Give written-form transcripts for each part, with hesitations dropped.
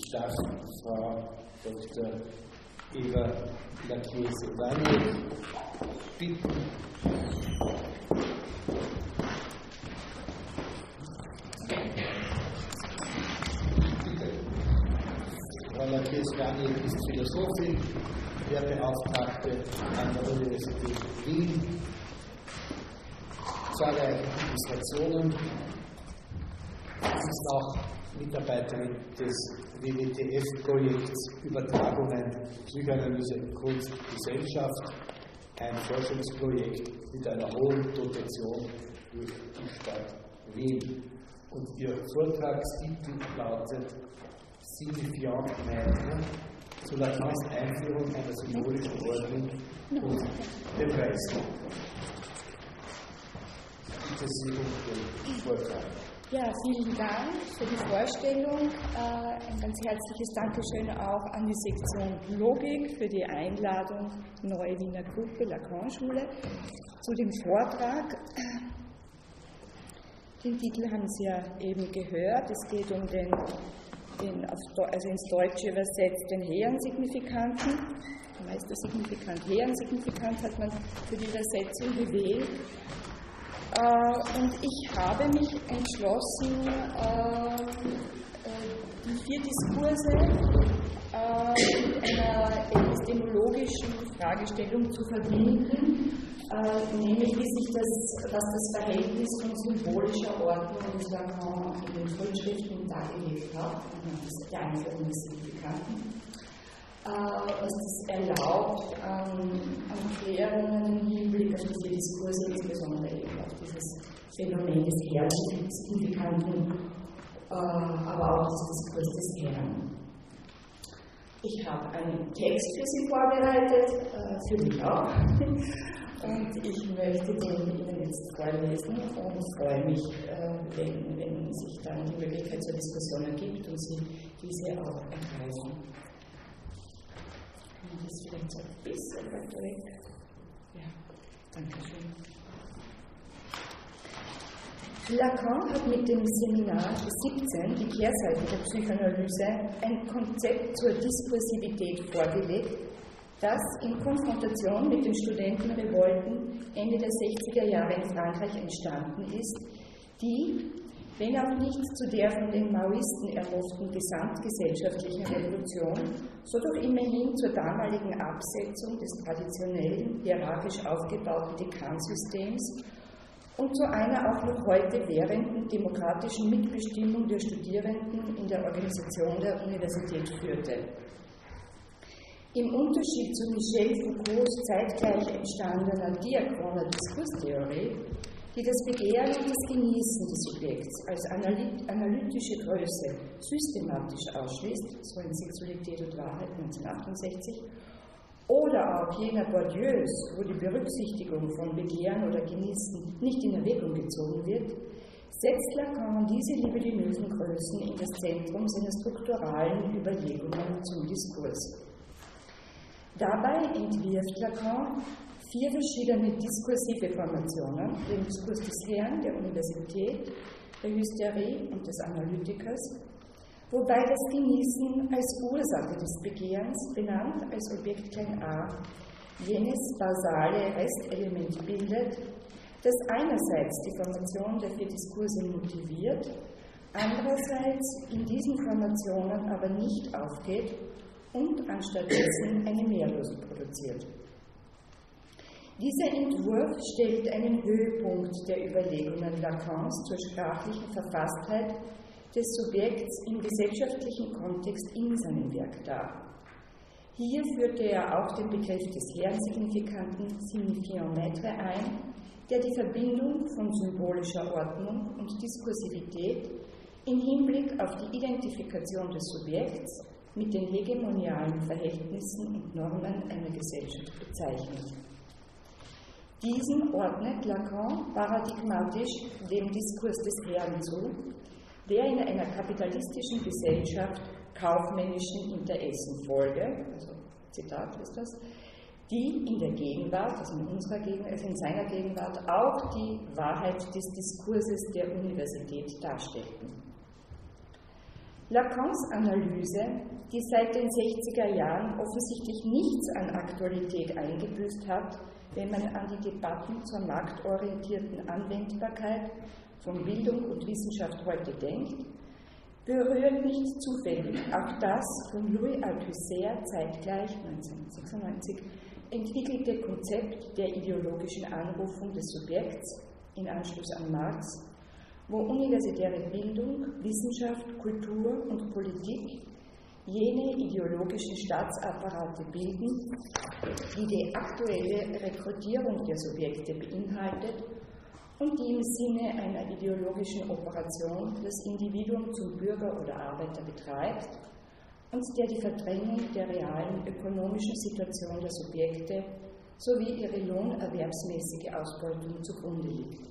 darf Frau Dr. Eva Lachier-Sevagny bitten. Frau Lachier-Sevagny ist Philosophin, Lehrbeauftragte an der Universität Wien, zahlreiche Publikationen. Sie ist auch Mitarbeiterin des WWTF-Projekts Übertragungen Psychoanalyse in Kunst und Gesellschaft, ein Forschungsprojekt mit einer hohen Dotation durch die Stadt Wien. Und ihr Vortragstitel lautet Signifiant Maître zu Lacans Einführung einer symbolischen Ordnung und dem Geist. Bitte Sie um den Vortrag. Ja, vielen Dank für die Vorstellung. Ein ganz herzliches Dankeschön auch an die Sektion Logik für die Einladung Neue Wiener Gruppe Lacan-Schule zu dem Vortrag. Den Titel haben Sie ja eben gehört. Es geht um also ins Deutsche übersetzt, den hehren Signifikanten. Meistersignifikant, hehren Signifikant hat man für die Übersetzung gewählt. Und ich habe mich entschlossen, die 4 Diskurse mit einer epistemologischen Fragestellung zu verbinden, nämlich was das Verhältnis von symbolischer Ordnung des Lacan in den Frühschriften dargelegt hat, der Einführung des Signifikanten. Was das erlaubt, an Klärungen im Hinblick auf diese Diskurse, insbesondere eben auf dieses Phänomen des herrlichen Signifikanten, aber auch des Diskurs des Herrn. Ich habe einen Text für Sie vorbereitet, für mich auch, und ich möchte den Ihnen jetzt vorlesen und freue mich, wenn sich dann die Möglichkeit zur Diskussion ergibt und Sie diese auch ergreifen. Das ist vielleicht so ein bisschen weiter weg. Ja, danke schön. Lacan hat mit dem Seminar 17, die Kehrseite der Psychoanalyse, ein Konzept zur Diskursivität vorgelegt, das in Konfrontation mit den Studentenrevolten Ende der 60er Jahre in Frankreich entstanden ist, die, wenn auch nicht zu der von den Maoisten erhofften gesamtgesellschaftlichen Revolution, so doch immerhin zur damaligen Absetzung des traditionellen, hierarchisch aufgebauten Dekansystems und zu einer auch noch heute währenden demokratischen Mitbestimmung der Studierenden in der Organisation der Universität führte. Im Unterschied zu Michel Foucaults zeitgleich entstandener diachroner Diskurstheorie, die das Begehren und das Genießen des Subjekts als analytische Größe systematisch ausschließt, so in Sexualität und Wahrheit 1968, oder auch jener Bourdieus, wo die Berücksichtigung von Begehren oder Genießen nicht in Erwägung gezogen wird, setzt Lacan diese libidinösen Größen in das Zentrum seiner strukturalen Überlegungen zum Diskurs. Dabei entwirft Lacan 4 verschiedene diskursive Formationen, den Diskurs des Herrn, der Universität, der Hysterie und des Analytikers, wobei das Genießen als Ursache des Begehrens, benannt als Objekt a, jenes basale Restelement bildet, das einerseits die Formation der 4 Diskurse motiviert, andererseits in diesen Formationen aber nicht aufgeht und anstattdessen eine Mehrlose produziert. Dieser Entwurf stellt einen Höhepunkt der Überlegungen Lacans zur sprachlichen Verfasstheit des Subjekts im gesellschaftlichen Kontext in seinem Werk dar. Hier führte er auch den Begriff des Herrensignifikanten Signifiant Maître ein, der die Verbindung von symbolischer Ordnung und Diskursivität im Hinblick auf die Identifikation des Subjekts mit den hegemonialen Verhältnissen und Normen einer Gesellschaft bezeichnet. Diesen ordnet Lacan paradigmatisch dem Diskurs des Herrn zu, der in einer kapitalistischen Gesellschaft kaufmännischen Interessen folge, also Zitat ist das, die in der Gegenwart, also in seiner Gegenwart, auch die Wahrheit des Diskurses der Universität darstellten. Lacans Analyse, die seit den 60er Jahren offensichtlich nichts an Aktualität eingebüßt hat, wenn man an die Debatten zur marktorientierten Anwendbarkeit von Bildung und Wissenschaft heute denkt, berührt nicht zufällig auch das von Louis Althusser zeitgleich 1996 entwickelte Konzept der ideologischen Anrufung des Subjekts in Anschluss an Marx, wo universitäre Bildung, Wissenschaft, Kultur und Politik jene ideologischen Staatsapparate bilden, die die aktuelle Rekrutierung der Subjekte beinhaltet und die im Sinne einer ideologischen Operation das Individuum zum Bürger oder Arbeiter betreibt und der die Verdrängung der realen ökonomischen Situation der Subjekte sowie ihre lohnerwerbsmäßige Ausbeutung zugrunde liegt.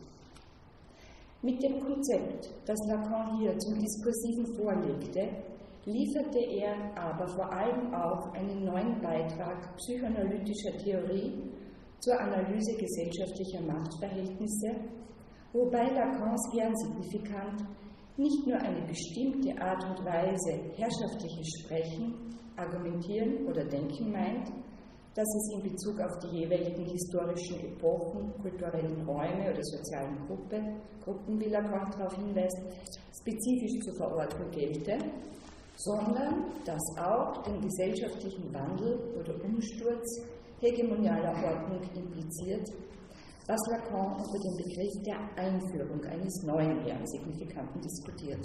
Mit dem Konzept, das Lacan hier zum Diskursiven vorlegte, lieferte er aber vor allem auch einen neuen Beitrag psychoanalytischer Theorie zur Analyse gesellschaftlicher Machtverhältnisse, wobei Lacans kernsignifikant nicht nur eine bestimmte Art und Weise herrschaftliches Sprechen, Argumentieren oder Denken meint, dass es in Bezug auf die jeweiligen historischen Epochen, kulturellen Räume oder sozialen Gruppen, wie Lacan darauf hinweist, spezifisch zu verorten gelte, sondern dass auch den gesellschaftlichen Wandel oder Umsturz hegemonialer Ordnung impliziert, was Lacan unter dem Begriff der Einführung eines neuen Ehrensignifikanten diskutiert.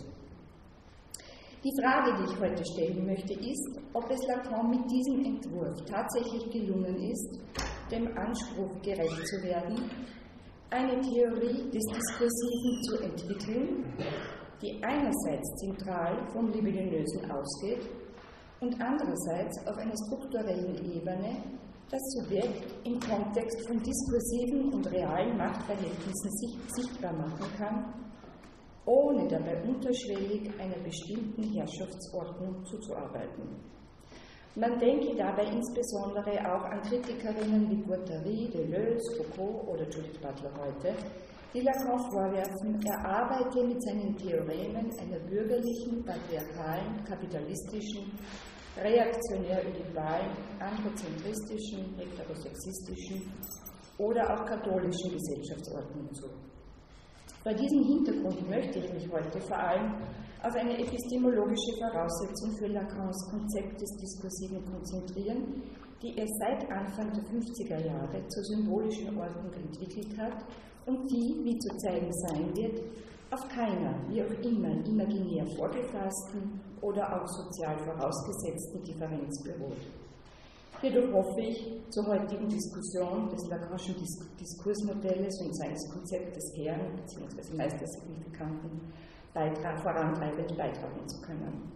Die Frage, die ich heute stellen möchte, ist, ob es Lacan mit diesem Entwurf tatsächlich gelungen ist, dem Anspruch gerecht zu werden, eine Theorie des Diskursiven zu entwickeln, die einerseits zentral vom Libidinösen ausgeht und andererseits auf einer strukturellen Ebene das Subjekt im Kontext von diskursiven und realen Machtverhältnissen sichtbar machen kann, ohne dabei unterschwellig einer bestimmten Herrschaftsordnung zuzuarbeiten. Man denke dabei insbesondere auch an Kritikerinnen wie Guattari, Deleuze, Foucault oder Judith Butler heute, die Lacan vorwerfen, er arbeite mit seinen Theoremen einer bürgerlichen, patriarchalen, kapitalistischen, reaktionär-liberalen, androzentristischen, heterosexistischen oder auch katholischen Gesellschaftsordnung zu. Vor diesem Hintergrund möchte ich mich heute vor allem auf eine epistemologische Voraussetzung für Lacans Konzept des Diskursiven konzentrieren, die er seit Anfang der 50er Jahre zur symbolischen Ordnung entwickelt hat und die, wie zu zeigen sein wird, auf keiner, wie auch immer, imaginär vorgefassten oder auch sozial vorausgesetzten Differenz beruht. Hierdurch hoffe ich, zur heutigen Diskussion des Lacanischen Diskursmodells und seines Konzeptes Herren bzw. Meistersignifikanten vorantreibend beitragen zu können.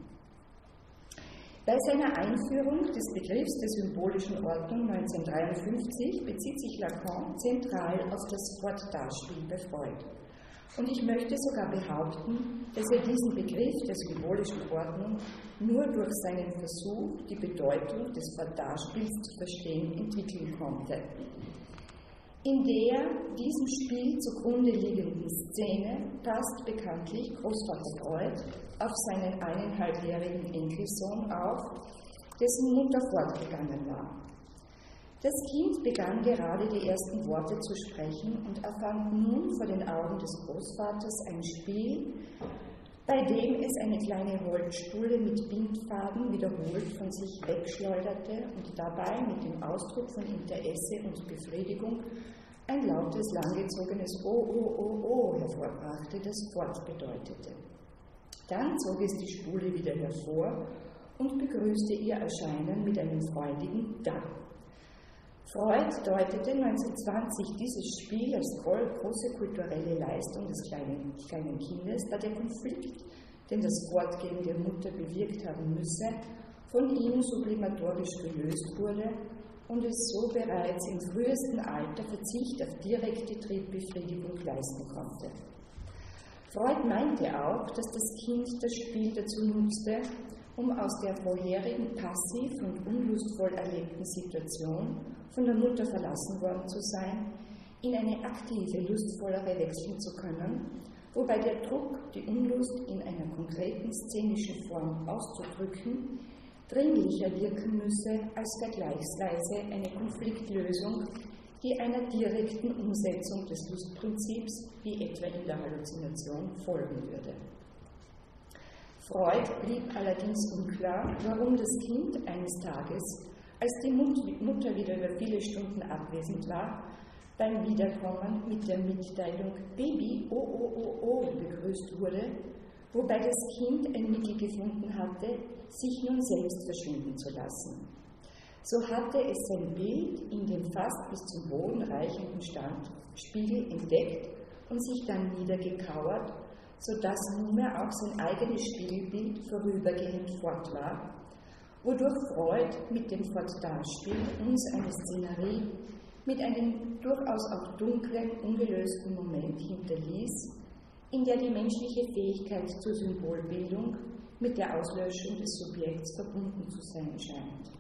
Bei seiner Einführung des Begriffs der symbolischen Ordnung 1953 bezieht sich Lacan zentral auf das Wortdarspiel bei Freud. Und ich möchte sogar behaupten, dass er diesen Begriff der symbolischen Ordnung nur durch seinen Versuch, die Bedeutung des Wortdarspiels zu verstehen, entwickeln konnte. In der diesem Spiel zugrunde liegenden Szene passt bekanntlich Großvater Freud auf seinen 1,5-jährigen Enkelsohn auf, dessen Mutter fortgegangen war. Das Kind begann gerade die ersten Worte zu sprechen und erfand nun vor den Augen des Großvaters ein Spiel, bei dem es eine kleine Holzspule mit Bindfaden wiederholt von sich wegschleuderte und dabei mit dem Ausdruck von Interesse und Befriedigung ein lautes, langgezogenes Oh, oh, oh, oh hervorbrachte, das fort bedeutete. Dann zog es die Spule wieder hervor und begrüßte ihr Erscheinen mit einem freudigen Da. Freud deutete 1920 dieses Spiel als große kulturelle Leistung des kleinen Kindes, da der Konflikt, den das Fortgehen der Mutter bewirkt haben müsse, von ihm sublimatorisch gelöst wurde und es so bereits im frühesten Alter Verzicht auf direkte Triebbefriedigung leisten konnte. Freud meinte auch, dass das Kind das Spiel dazu nutzte, um aus der vorherigen passiv und unlustvoll erlebten Situation, von der Mutter verlassen worden zu sein, in eine aktive, lustvollere wechseln zu können wobei der Druck, die Unlust in einer konkreten szenischen Form auszudrücken, dringlicher wirken müsse als vergleichsweise eine Konfliktlösung, die einer direkten Umsetzung des Lustprinzips, wie etwa in der Halluzination, folgen würde. Freud blieb allerdings unklar, warum das Kind eines Tages, als die Mutter wieder über viele Stunden abwesend war, beim Wiederkommen mit der Mitteilung Baby, oh, oh, oh, oh, begrüßt wurde, wobei das Kind ein Mittel gefunden hatte, sich nun selbst verschwinden zu lassen. So hatte es sein Bild in dem fast bis zum Boden reichenden Spiegel entdeckt und sich dann niedergekauert, sodass nunmehr auch sein eigenes Spiegelbild vorübergehend fort war, wodurch Freud mit dem Fortdarspiel uns eine Szenerie mit einem durchaus auch dunklen, ungelösten Moment hinterließ, in der die menschliche Fähigkeit zur Symbolbildung mit der Auslöschung des Subjekts verbunden zu sein scheint.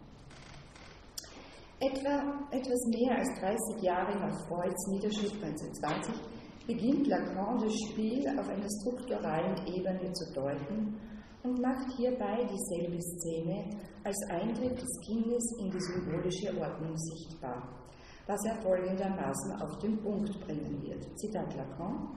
Etwas mehr als 30 Jahre nach Freuds Niederschrift 1920 beginnt Lacan das Spiel auf einer strukturalen Ebene zu deuten und macht hierbei dieselbe Szene als Eintritt des Kindes in die symbolische Ordnung sichtbar, was er folgendermaßen auf den Punkt bringen wird. Zitat Lacan: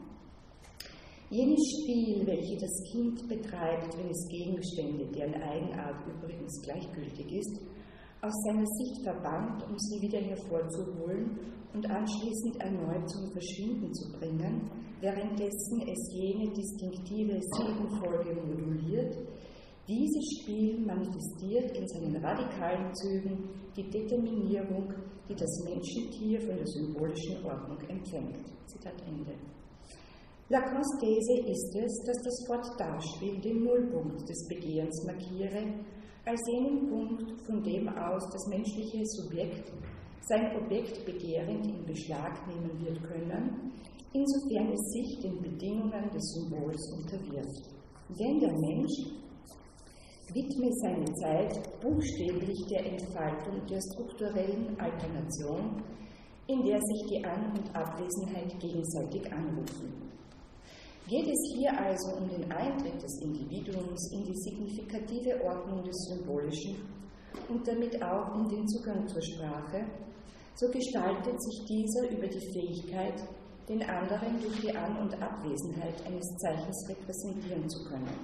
Jenes Spiel, welches das Kind betreibt, wenn es Gegenstände, deren Eigenart übrigens gleichgültig ist, aus seiner Sicht verbannt, um sie wieder hervorzuholen und anschließend erneut zum Verschwinden zu bringen, währenddessen es jene distinktive Silbenfolge moduliert, dieses Spiel manifestiert in seinen radikalen Zügen die Determinierung, die das Menschentier von der symbolischen Ordnung empfängt. Zitat Ende. Lacans These ist es, dass das Fortdarspiel den Nullpunkt des Begehrens markiere, als jenen Punkt, von dem aus das menschliche Subjekt sein Objekt begehrend in Beschlag nehmen wird können, insofern es sich den Bedingungen des Symbols unterwirft. Denn der Mensch widme seine Zeit buchstäblich der Entfaltung der strukturellen Alternation, in der sich die An- und Abwesenheit gegenseitig anrufen. Geht es hier also um den Eintritt des Individuums in die signifikative Ordnung des Symbolischen und damit auch um den Zugang zur Sprache, so gestaltet sich dieser über die Fähigkeit, den anderen durch die An- und Abwesenheit eines Zeichens repräsentieren zu können.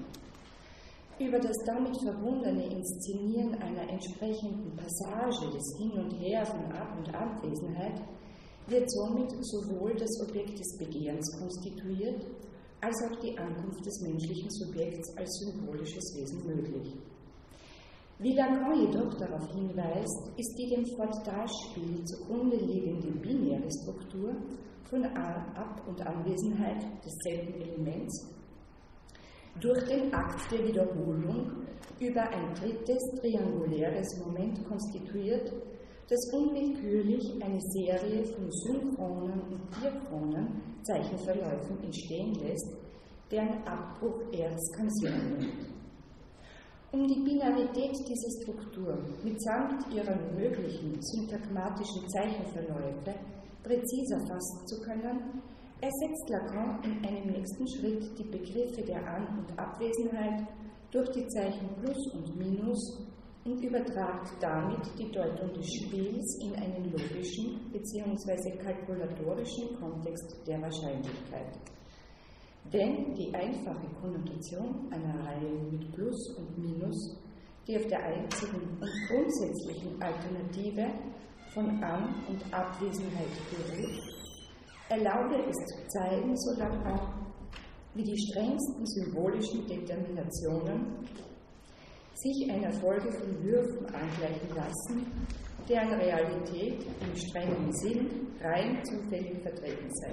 Über das damit verbundene Inszenieren einer entsprechenden Passage des Hin und Her von Ab- und Abwesenheit wird somit sowohl das Objekt des Begehrens konstituiert, als auch die Ankunft des menschlichen Subjekts als symbolisches Wesen möglich. Wie Lacan jedoch darauf hinweist, ist die dem Fortdarspiel zugrunde liegende binäre Struktur von Ab- und Anwesenheit desselben Elements durch den Akt der Wiederholung über ein drittes trianguläres Moment konstituiert, das unwillkürlich eine Serie von synchronen und diachronen Zeichenverläufen entstehen lässt, deren Abbruch er Skansion nimmt. Um die Binarität dieser Struktur mitsamt ihrer möglichen syntagmatischen Zeichenverläufe präziser fassen zu können, ersetzt Lacan in einem nächsten Schritt die Begriffe der An- und Abwesenheit durch die Zeichen Plus und Minus und übertragt damit die Deutung des Spiels in einen logischen bzw. kalkulatorischen Kontext der Wahrscheinlichkeit. Denn die einfache Konnotation einer Reihe mit Plus und Minus, die auf der einzigen und grundsätzlichen Alternative von An- und Abwesenheit beruht, erlaube es zu zeigen, so Lacan, wie die strengsten symbolischen Determinationen sich einer Folge von Würfen angleichen lassen, deren Realität im strengen Sinn rein zufällig vertreten sei.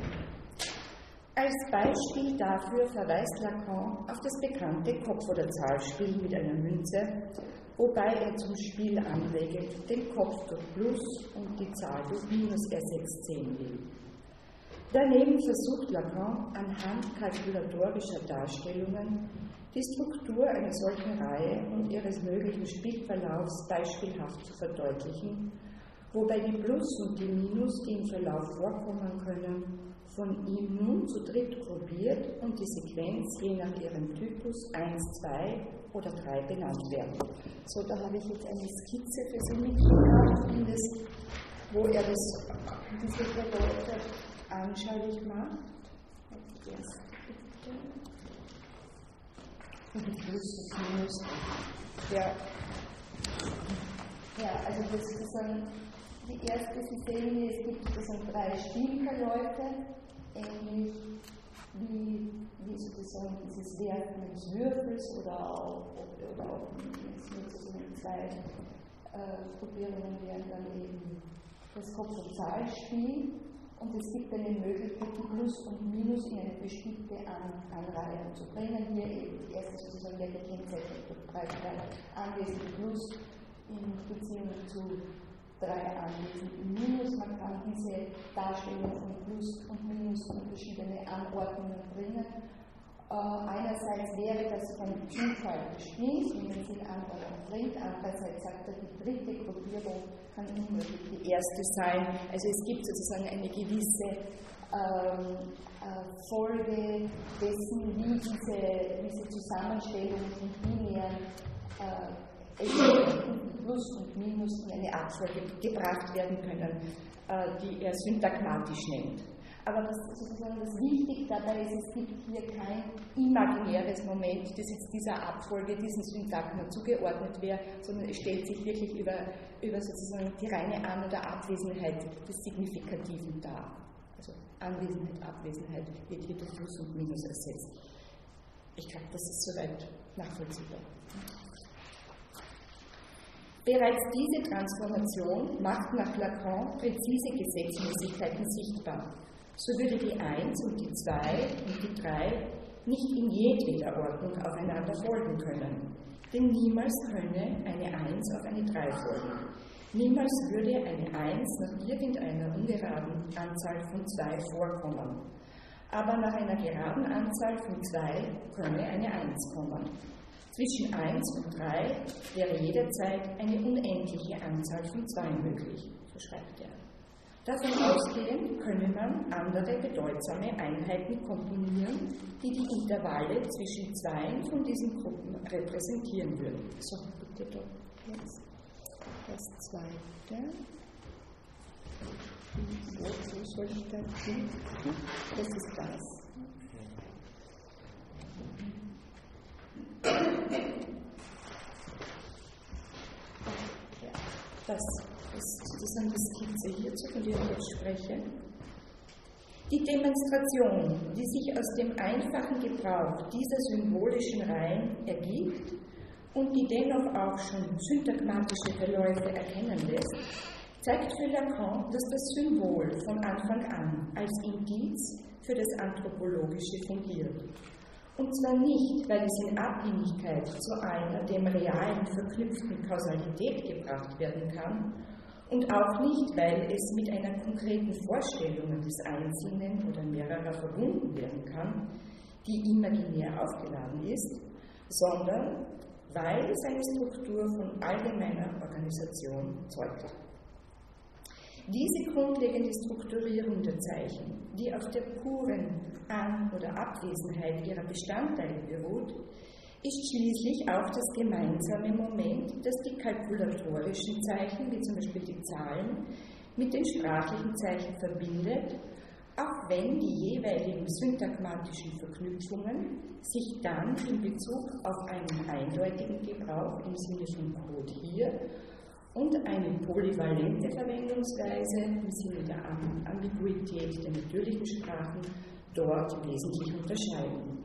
Als Beispiel dafür verweist Lacan auf das bekannte Kopf- oder Zahlspiel mit einer Münze, wobei er zum Spiel anregend den Kopf durch Plus und die Zahl durch Minus ersetzt sehen will. Daneben versucht Lacan anhand kalkulatorischer Darstellungen die Struktur einer solchen Reihe und ihres möglichen Spielverlaufs beispielhaft zu verdeutlichen, wobei die Plus und die Minus, die im Verlauf vorkommen können, von ihm nun zu dritt gruppiert und die Sequenz je nach ihrem Typus 1, 2 oder 3 benannt werden. So, da habe ich jetzt eine Skizze für Sie mitgebracht, wo er diese drei Leute anschaulich macht. Plus und Minus. Ja, also das ist sozusagen die erste, Sie sehen hier, es gibt sozusagen 3 Spielverläufe, ähnlich wie sozusagen dieses Werfen des Würfels oder auch sozusagen 2 Gruppierungen wären dann eben das Kopf- und Zahlspiel. Und es gibt eine Möglichkeit, die Plus und Minus in eine bestimmte Anreihung zu bringen. Hier eben die erste sozusagen der gekennzeichnet durch 3 anwesende Plus in Beziehung zu 3 anwesenden Minus. Man kann diese Darstellung von Plus und Minus in verschiedene Anordnungen bringen. Einerseits wäre das vom Zufall bestimmt, wie man es in Anordnung bringt. Andererseits sagt er, die dritte Gruppierung kann unmöglich die erste sein. Also es gibt sozusagen eine gewisse Folge dessen, wie diese Zusammenstellung von binären Plus und Minus in eine Abfolge gebracht werden können, die er syntagmatisch nennt. Aber was sozusagen das Wichtige dabei ist, es gibt hier kein imaginäres Moment, das jetzt dieser Abfolge, diesen Syntagma zugeordnet wäre, sondern es stellt sich wirklich über sozusagen die reine An- oder Abwesenheit des Signifikativen dar. Also Anwesenheit, Abwesenheit wird hier durch Plus und Minus ersetzt. Ich glaube, das ist soweit nachvollziehbar. Bereits diese Transformation macht nach Lacan präzise Gesetzmäßigkeiten sichtbar. So würde die 1 und die 2 und die 3 nicht in jedweder Ordnung aufeinander folgen können. Denn niemals könne eine 1 auf eine 3 folgen. Niemals würde eine 1 nach irgendeiner ungeraden Anzahl von 2 vorkommen. Aber nach einer geraden Anzahl von 2 könne eine 1 kommen. Zwischen 1 und 3 wäre jederzeit eine unendliche Anzahl von 2 möglich, so schreibt er. Davon ausgehend könne man andere bedeutsame Einheiten komponieren, die die Intervalle zwischen 2 von diesen Gruppen repräsentieren würden. So, bitte doch jetzt das zweite. Wo soll ich da hin? Das ist das. Das ist sozusagen die Skizze hierzu, von der ich jetzt spreche. Die Demonstration, die sich aus dem einfachen Gebrauch dieser symbolischen Reihen ergibt und die dennoch auch schon syntagmatische Verläufe erkennen lässt, zeigt für Lacan, dass das Symbol von Anfang an als Indiz für das Anthropologische fungiert. Und zwar nicht, weil es in Abhängigkeit zu einer dem Realen verknüpften Kausalität gebracht werden kann und auch nicht, weil es mit einer konkreten Vorstellung des Einzelnen oder mehrerer verbunden werden kann, die imaginär aufgeladen ist, sondern weil seine Struktur von allgemeiner Organisation zeugt. Diese grundlegende Strukturierung der Zeichen, die auf der puren An- oder Abwesenheit ihrer Bestandteile beruht, ist schließlich auch das gemeinsame Moment, das die kalkulatorischen Zeichen, wie zum Beispiel die Zahlen, mit den sprachlichen Zeichen verbindet, auch wenn die jeweiligen syntagmatischen Verknüpfungen sich dann in Bezug auf einen eindeutigen Gebrauch im Sinne von Code hier und eine polyvalente Verwendungsweise im Sinne der Ambiguität der natürlichen Sprachen dort wesentlich unterscheiden.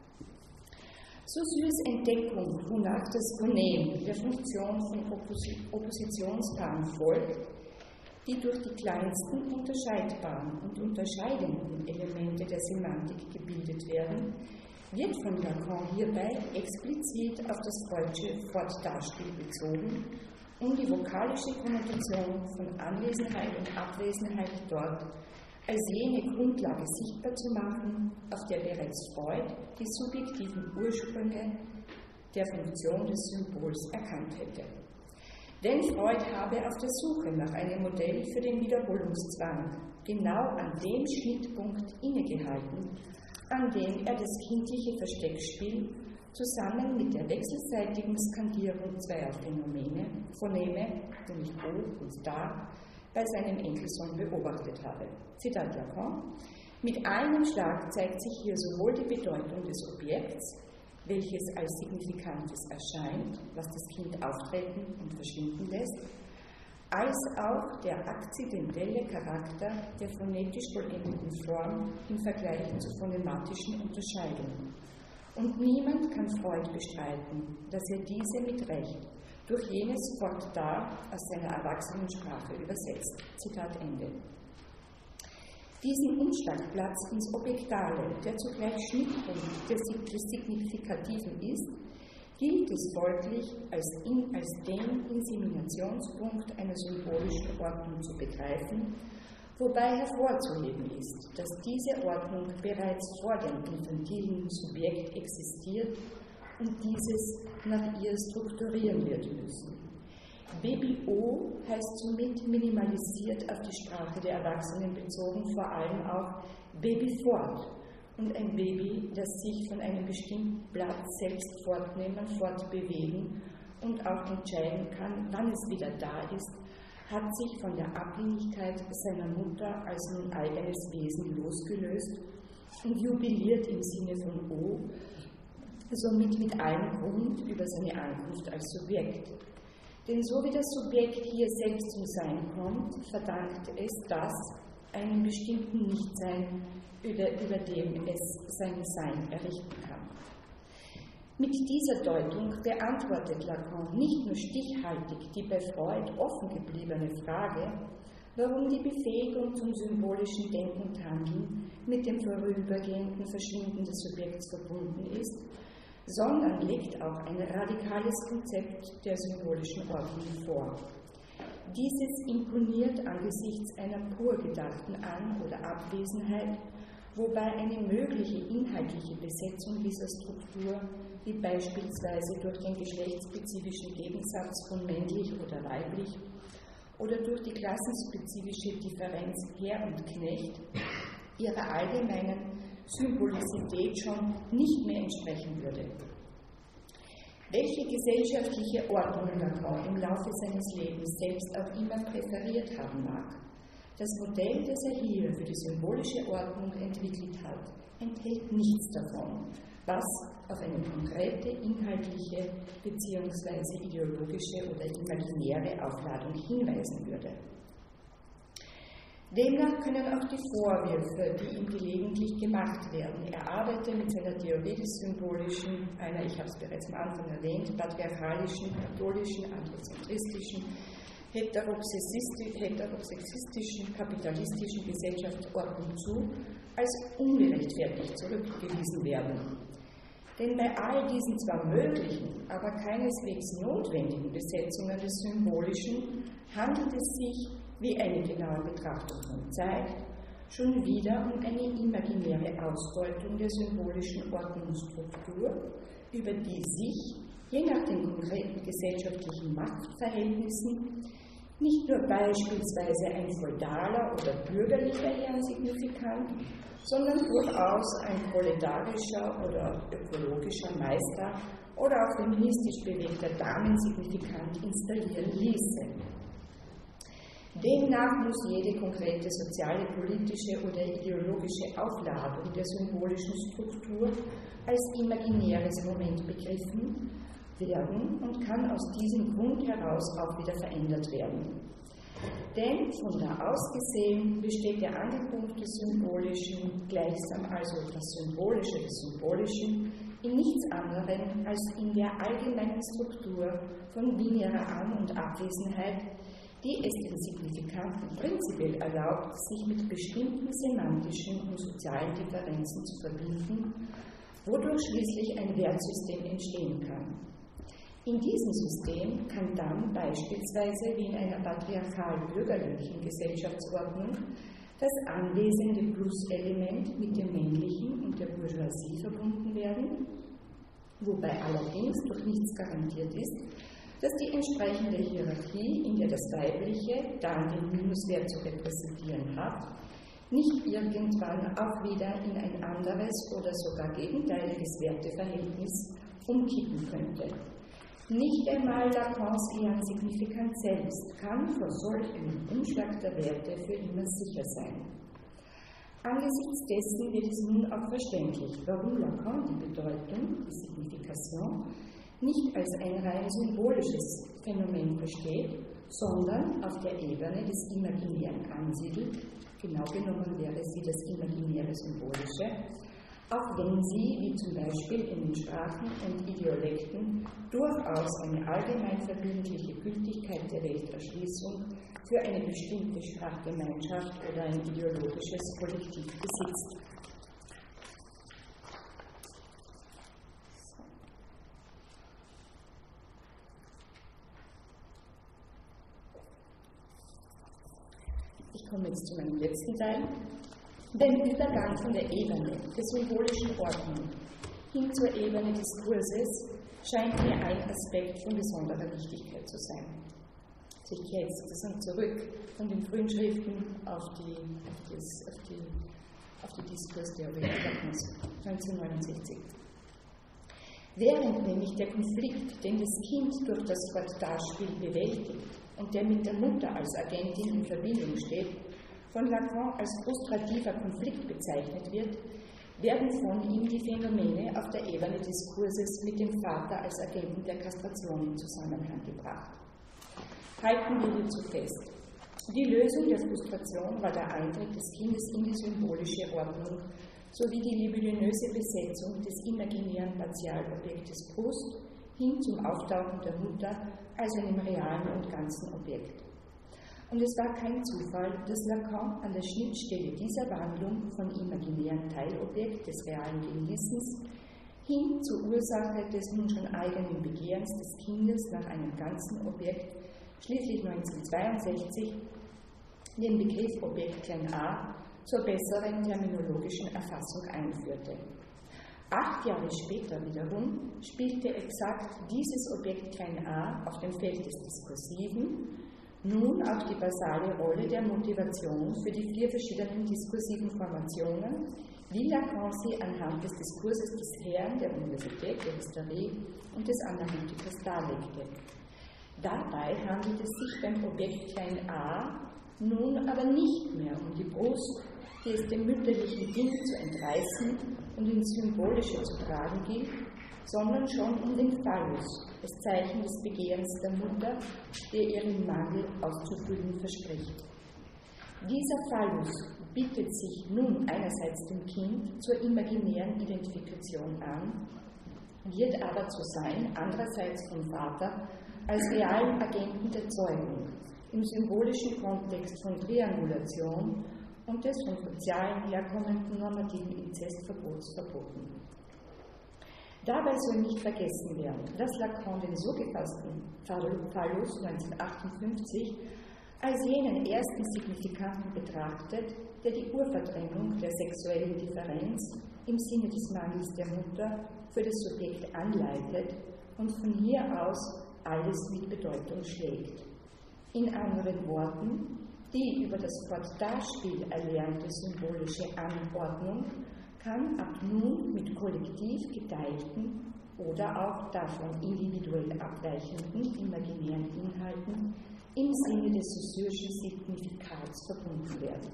Saussures Entdeckung, wonach das Phonem der Funktion von Oppositionspaaren folgt, die durch die kleinsten unterscheidbaren und unterscheidenden Elemente der Semantik gebildet werden, wird von Lacan hierbei explizit auf das Freudsche Fortdarspiel bezogen, um die vokalische Konnotation von Anwesenheit und Abwesenheit dort als jene Grundlage sichtbar zu machen, auf der bereits Freud die subjektiven Ursprünge der Funktion des Symbols erkannt hätte. Denn Freud habe auf der Suche nach einem Modell für den Wiederholungszwang genau an dem Schnittpunkt innegehalten, an dem er das kindliche Versteckspiel zusammen mit der wechselseitigen Skandierung zweier Phoneme, nämlich O und Da, bei seinem Enkelsohn beobachtet habe. Zitat Lacan: Mit einem Schlag zeigt sich hier sowohl die Bedeutung des Objekts, welches als Signifikantes erscheint, was das Kind auftreten und verschwinden lässt, als auch der akzidentelle Charakter der phonetisch vollendeten Form im Vergleich zur phonematischen Unterscheidung. Und niemand kann Freud bestreiten, dass er diese mit Recht durch jenes Wort da aus seiner Erwachsenensprache übersetzt. Zitat Ende. Diesen Umschlagplatz ins Objektale, der zugleich Schnittpunkt des Signifikativen ist, gilt es folglich als den Inseminationspunkt einer symbolischen Ordnung zu begreifen, wobei hervorzuheben ist, dass diese Ordnung bereits vor dem infantilen Subjekt existiert und dieses nach ihr strukturieren wird müssen. Baby O heißt somit minimalisiert auf die Sprache der Erwachsenen bezogen vor allem auch Baby fort. Und ein Baby, das sich von einem bestimmten Platz selbst fortnehmen, fortbewegen und auch entscheiden kann, wann es wieder da ist, hat sich von der Abhängigkeit seiner Mutter als nun eigenes Wesen losgelöst und jubiliert im Sinne von O, somit mit allem Grund über seine Ankunft als Subjekt. Denn so wie das Subjekt hier selbst zum Sein kommt, verdankt es das einem bestimmten Nichtsein, über dem es sein Sein errichten kann. Mit dieser Deutung beantwortet Lacan nicht nur stichhaltig die bei Freud offen gebliebene Frage, warum die Befähigung zum symbolischen Denken und Handeln mit dem vorübergehenden Verschwinden des Subjekts verbunden ist, sondern legt auch ein radikales Konzept der symbolischen Ordnung vor. Dieses imponiert angesichts einer pur gedachten An- oder Abwesenheit, wobei eine mögliche inhaltliche Besetzung dieser Struktur, wie beispielsweise durch den geschlechtsspezifischen Gegensatz von männlich oder weiblich oder durch die klassenspezifische Differenz Herr und Knecht, ihrer allgemeinen Symbolisität schon nicht mehr entsprechen würde. Welche gesellschaftliche Ordnung Lacan im Laufe seines Lebens selbst auch immer präferiert haben mag, das Modell, das er hier für die symbolische Ordnung entwickelt hat, enthält nichts davon, was auf eine konkrete inhaltliche bzw. ideologische oder imaginäre Aufladung hinweisen würde. Demnach können auch die Vorwürfe, die ihm gelegentlich gemacht werden, er arbeite mit seiner Theorie des Symbolischen, einer, ich habe es bereits am Anfang erwähnt, patriarchalischen, katholischen, androzentristischen, heterosexistischen, kapitalistischen Gesellschaftsordnung zu, als ungerechtfertigt zurückgewiesen werden. Denn bei all diesen zwar möglichen, aber keineswegs notwendigen Besetzungen des Symbolischen handelt es sich, wie eine genaue Betrachtung nun zeigt, schon wieder um eine imaginäre Ausdeutung der symbolischen Ordnungsstruktur, über die sich, je nach den konkreten gesellschaftlichen Machtverhältnissen, nicht nur beispielsweise ein feudaler oder bürgerlicher Herr signifikant, sondern durchaus ein proletarischer oder ökologischer Meister oder auch feministisch bewegter Damen signifikant installieren ließe. Demnach muss jede konkrete soziale, politische oder ideologische Aufladung der symbolischen Struktur als imaginäres Moment begriffen werden und kann aus diesem Grund heraus auch wieder verändert werden. Denn von da aus gesehen besteht der Angelpunkt des Symbolischen, gleichsam also das Symbolische des Symbolischen, in nichts anderem als in der allgemeinen Struktur von binärer An- und Abwesenheit, die es den Signifikanten prinzipiell erlaubt, sich mit bestimmten semantischen und sozialen Differenzen zu verbinden, wodurch schließlich ein Wertsystem entstehen kann. In diesem System kann dann beispielsweise wie in einer patriarchal-bürgerlichen Gesellschaftsordnung das anwesende Plus-Element mit dem Männlichen und der Bourgeoisie verbunden werden, wobei allerdings durch nichts garantiert ist, dass die entsprechende Hierarchie, in der das Weibliche dann den Minuswert zu repräsentieren hat, nicht irgendwann auch wieder in ein anderes oder sogar gegenteiliges Werteverhältnis umkippen könnte. Nicht einmal Lacans Kernsignifikanz selbst kann vor solch einem Umschlag der Werte für immer sicher sein. Angesichts dessen wird es nun auch verständlich, warum Lacan die Bedeutung, die Signifikation, nicht als ein rein symbolisches Phänomen versteht, sondern auf der Ebene des Imaginären ansiedelt. Genau genommen wäre sie das imaginäre Symbolische, auch wenn sie, wie zum Beispiel in den Sprachen und Idiolekten, durchaus eine allgemein verbindliche Gültigkeit der Welterschließung für eine bestimmte Sprachgemeinschaft oder ein ideologisches Kollektiv besitzt. Ich komme jetzt zu meinem letzten Teil. Den Übergang von der Ebene der symbolischen Ordnung hin zur Ebene des Diskurses scheint mir ein Aspekt von besonderer Wichtigkeit zu sein. Also ich kehre jetzt sozusagen zurück von den frühen Schriften auf die Diskurstheorie Lacans 1969. Während nämlich der Konflikt, den das Kind durch das Fortdarspiel bewältigt und der mit der Mutter als Agentin in Verbindung steht, von Lacan als frustrativer Konflikt bezeichnet wird, werden von ihm die Phänomene auf der Ebene des Diskurses mit dem Vater als Agenten der Kastration in Zusammenhang gebracht. Halten wir hierzu fest. Die Lösung der Frustration war der Eintritt des Kindes in die symbolische Ordnung sowie die libidinöse Besetzung des imaginären Partialobjektes Brust hin zum Auftauchen der Mutter als einem realen und ganzen Objekt. Und es war kein Zufall, dass Lacan an der Schnittstelle dieser Wandlung von imaginären Teilobjekt des realen Genießens hin zur Ursache des nun schon eigenen Begehrens des Kindes nach einem ganzen Objekt schließlich 1962 den Begriff Objekt klein a zur besseren terminologischen Erfassung einführte. 8 Jahre später wiederum spielte exakt dieses Objekt klein a auf dem Feld des Diskursiven nun auch die basale Rolle der Motivation für die 4 verschiedenen diskursiven Formationen, wie Lacan sie anhand des Diskurses des Herrn, der Universität, der Hysterie und des Analytikers darlegte. Dabei handelt es sich beim Objekt klein a nun aber nicht mehr um die Brust, die es dem mütterlichen Kind zu entreißen und ins Symbolische zu tragen gilt, sondern schon um den Phallus, das Zeichen des Begehrens der Mutter, der ihren Mangel auszufüllen verspricht. Dieser Phallus bietet sich nun einerseits dem Kind zur imaginären Identifikation an, wird aber zu sein, andererseits vom Vater, als realen Agenten der Zeugung, im symbolischen Kontext von Triangulation und des von sozialen herkommenden normativen Inzestverbots verboten. Dabei soll nicht vergessen werden, dass Lacan den so gefassten Phallus 1958 als jenen ersten Signifikanten betrachtet, der die Urverdrängung der sexuellen Differenz im Sinne des Mangels der Mutter für das Subjekt anleitet und von hier aus alles mit Bedeutung schlägt. In anderen Worten, die über das Fortdarspiel erlernte symbolische Anordnung kann ab nun mit kollektiv geteilten oder auch davon individuell abweichenden imaginären Inhalten im Sinne des Saussure'schen Signifikats verbunden werden.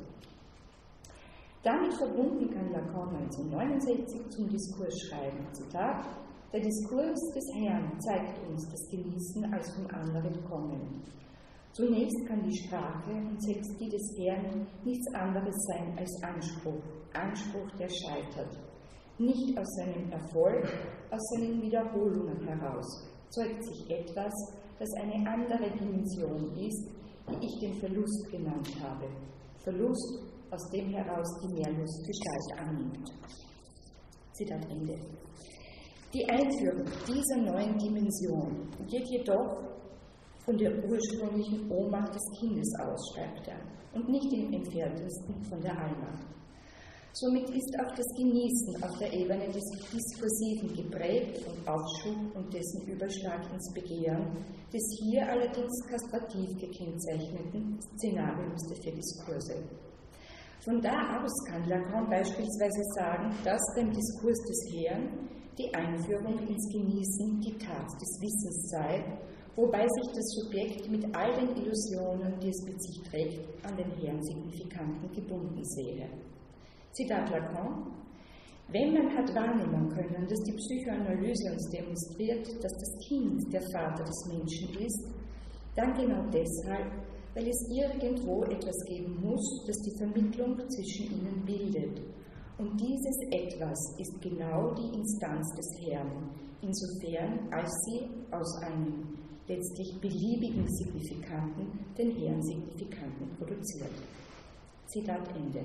Damit verbunden kann Lacan 1969 zum Diskurs schreiben, Zitat, der Diskurs des Herrn zeigt uns das Genießen als vom anderen Kommen. Zunächst kann die Sprache und selbst die des Herrn nichts anderes sein als Anspruch, Anspruch, der scheitert. Nicht aus seinem Erfolg, aus seinen Wiederholungen heraus zeugt sich etwas, das eine andere Dimension ist, die ich den Verlust genannt habe. Verlust, aus dem heraus die Mehrlust Gestalt annimmt. Zitat Ende. Die Einführung dieser neuen Dimension geht jedoch von der ursprünglichen Ohnmacht des Kindes aus, schreibt er, und nicht im entferntesten von der Allmacht. Somit ist auch das Genießen auf der Ebene des Diskursiven geprägt vom Aufschub und dessen Überschlag ins Begehren des hier allerdings kastrativ gekennzeichneten Szenariums der Diskurse. Von da aus kann Lacan beispielsweise sagen, dass beim Diskurs des Herrn die Einführung ins Genießen die Tat des Wissens sei, wobei sich das Subjekt mit all den Illusionen, die es mit sich trägt, an den Herrn Signifikanten gebunden sehe. Zitat Lacan: Wenn man hat wahrnehmen können, dass die Psychoanalyse uns demonstriert, dass das Kind der Vater des Menschen ist, dann genau deshalb, weil es irgendwo etwas geben muss, das die Vermittlung zwischen ihnen bildet. Und dieses Etwas ist genau die Instanz des Herrn, insofern als sie aus einem letztlich beliebigen Signifikanten den Herrn Signifikanten produziert. Zitat Ende.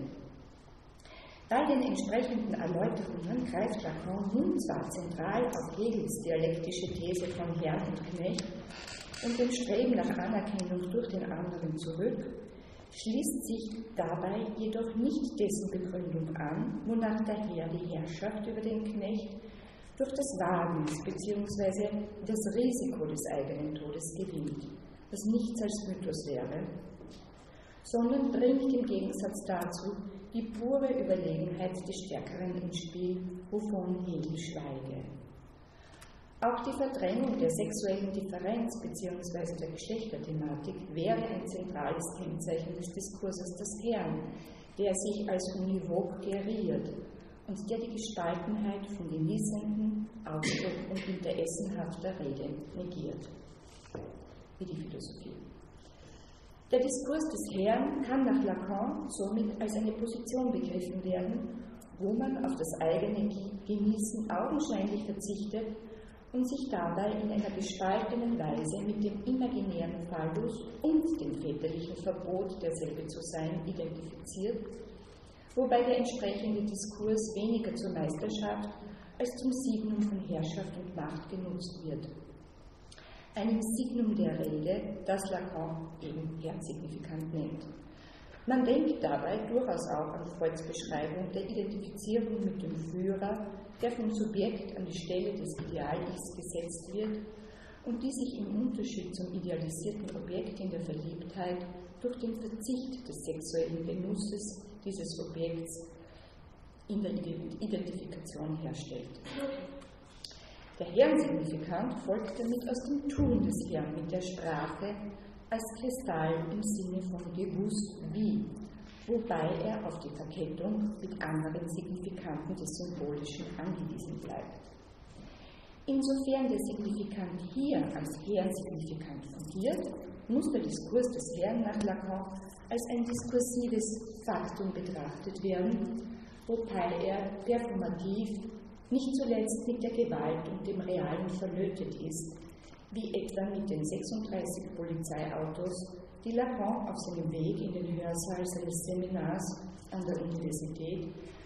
Bei den entsprechenden Erläuterungen greift Lacan nun zwar zentral auf Hegels dialektische These von Herrn und Knecht und dem Streben nach Anerkennung durch den anderen zurück, schließt sich dabei jedoch nicht dessen Begründung an, wonach der Herr die Herrschaft über den Knecht durch das Wagnis bzw. das Risiko des eigenen Todes gewinnt, was nichts als Mythos wäre, sondern bringt im Gegensatz dazu die pure Überlegenheit des Stärkeren ins Spiel, wovon Hegel schweige. Auch die Verdrängung der sexuellen Differenz bzw. der Geschlechterthematik wäre ein zentrales Kennzeichen des Diskurses des Herrn, der sich als univoque geriert und der die Gespaltenheit von genießenden Ausdruck und interessenhafter Rede negiert, wie die Philosophie. Der Diskurs des Herrn kann nach Lacan somit als eine Position begriffen werden, wo man auf das eigene Genießen augenscheinlich verzichtet und sich dabei in einer gespaltenen Weise mit dem imaginären Phallus und dem väterlichen Verbot, derselbe zu sein, identifiziert, wobei der entsprechende Diskurs weniger zur Meisterschaft als zum Signum von Herrschaft und Macht genutzt wird. Einem Signum der Rede, das Lacan eben Herrnsignifikant nennt. Man denkt dabei durchaus auch an Freuds Beschreibung der Identifizierung mit dem Führer, der vom Subjekt an die Stelle des Ideal-Ichs gesetzt wird und die sich im Unterschied zum idealisierten Objekt in der Verliebtheit durch den Verzicht des sexuellen Genusses dieses Objekts in der Identifikation herstellt. Der Herrnsignifikant folgt damit aus dem Tun des Herrn mit der Sprache als Kristall im Sinne von gewusst wie, wobei er auf die Verkettung mit anderen Signifikanten des Symbolischen angewiesen bleibt. Insofern der Signifikant hier als Herrnsignifikant fungiert, muss der Diskurs des Herrn nach Lacan als ein diskursives Faktum betrachtet werden, wobei er performativ nicht zuletzt mit der Gewalt und dem Realen verlötet ist, wie etwa mit den 36 Polizeiautos, die Lacan auf seinem Weg in den Hörsaal seines Seminars an der Universität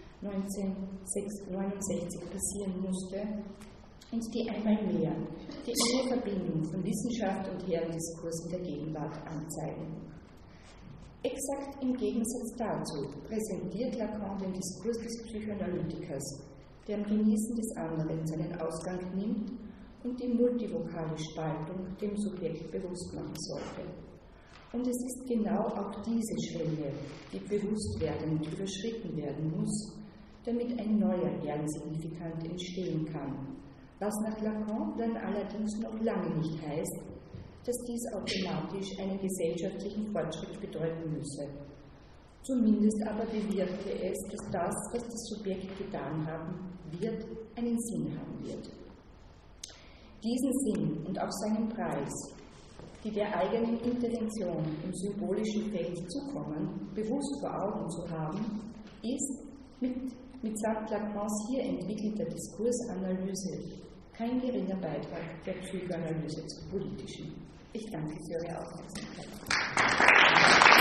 1969 passieren musste und die einmal mehr die enge Verbindung von Wissenschaft und Herrendiskurs in der Gegenwart anzeigen. Exakt im Gegensatz dazu präsentiert Lacan den Diskurs des Psychoanalytikers, der am Genießen des anderen seinen Ausgang nimmt und die multivokale Spaltung dem Subjekt bewusst machen sollte. Und es ist genau auch diese Schwelle, die bewusst werdend überschritten werden muss, damit ein neuer Herrnsignifikant entstehen kann, was nach Lacan dann allerdings noch lange nicht heißt, dass dies automatisch einen gesellschaftlichen Fortschritt bedeuten müsse. Zumindest aber bewirkte es, dass das, was das Subjekt getan haben wird, einen Sinn haben wird. Diesen Sinn und auch seinen Preis, die der eigenen Intervention im symbolischen Feld zukommen, bewusst vor Augen zu haben, ist mit Saint Lacans hier entwickelter Diskursanalyse kein geringer Beitrag der Psychoanalyse zum Politischen. Ich danke für Ihre Aufmerksamkeit.